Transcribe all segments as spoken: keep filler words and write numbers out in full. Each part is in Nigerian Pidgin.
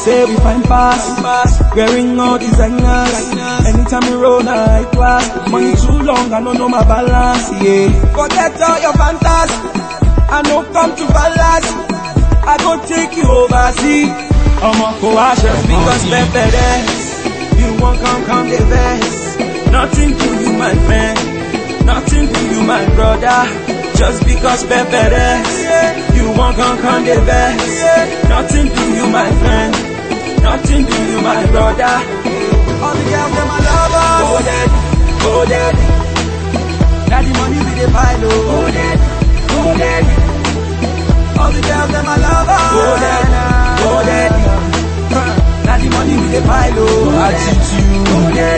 say we find pass, wearing all designers. Anytime we roll night class, money too long, I don't know my balance, yeah. Forget all your fantasy, I don't come to balance. I go take you overseas. I'm a coach just because Pepe dance. You won't come, come the best. Nothing to you, my friend. Nothing to you, my brother. Just because Pepe dance. You won't come, come the best. Nothing to you, my friend. Nothing to you, my brother. All the girls, them my lover. Go dead, go dead. Now the money with the pile. Go dead, go dead. All the girls, them my lover. Go dead, go dead. Now the money with the pile. Attitude. Go dead.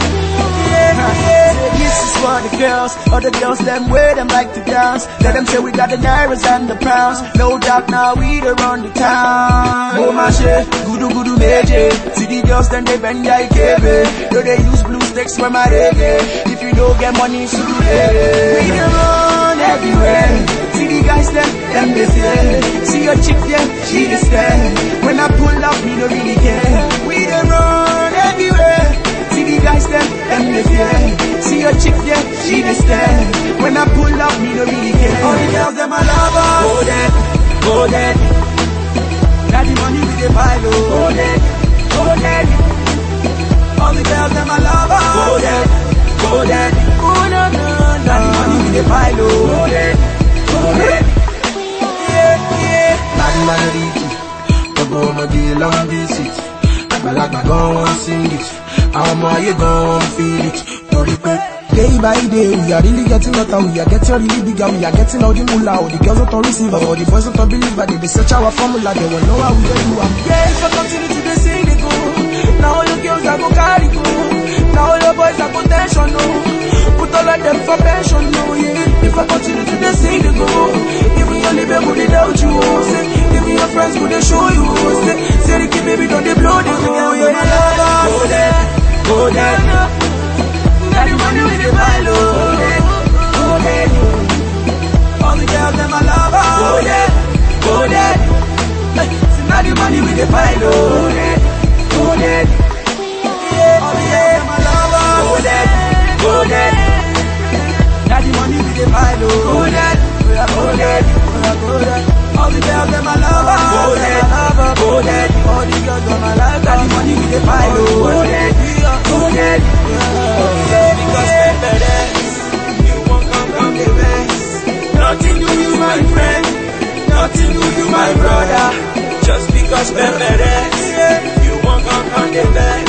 This is for the girls, all the girls them way them like to dance. Let them say we got the nairas and the pounds. No doubt now we the run the town. Oh my shit, gudu gudu meje. See the girls then they bend like kebe. Though they use blue sticks for my reggae. If you don't get money, so we the run everywhere. See the guys them, them they fear. See your chick there, she the stare. When I pull up, me no really care. We the run everywhere. See the guys them, them they fear. See your chick there, she the stare. When I pull up, me no really care. All the girls them I love her. Go dead, go dead. Now the money with the pile. Go dead, go dead. All the girls them I love her. Go dead, go dead. Oh no no no. Now the money with the pile. Go dead, go dead. Yeah yeah. Bad man Ricky, the go my deal on visit. Like my gun won't sing it. How more you gon' feel it? Day by day, we are really getting hotter, we are getting really bigger, we are getting all the moolah. All the girls don't receive, all the boys don't believe, but they, they search our formula, they won't know how we get you up. Yeah, if I continue to they sing, they go. Now all your girls are go carry go. Now all your boys are go tension, no. Put all of them for pension, no, yeah. If I continue to they sing, they go. Even your living would they doubt you, say. Even your friends would they show you, say. Say they keep baby, don't they blow, they go, yeah. Go there, go there. Now the money with the pile. Go dead, go dead. All the girls them I love her. Go dead, go dead. See now the money with the pile. Go dead, go dead. All the girls them I love her. Go dead, go dead. Now the money with the pile. Go dead, go dead, go dead. All the girls them I love her. Go dead, go dead. All the girls them I love her. Now the money with the pile. Go dead, go dead. Because Pepe dance, you won't come from the best. Nothing to you, my friend. Nothing to you, my brother. Just because Pepe dance, you won't come from the best.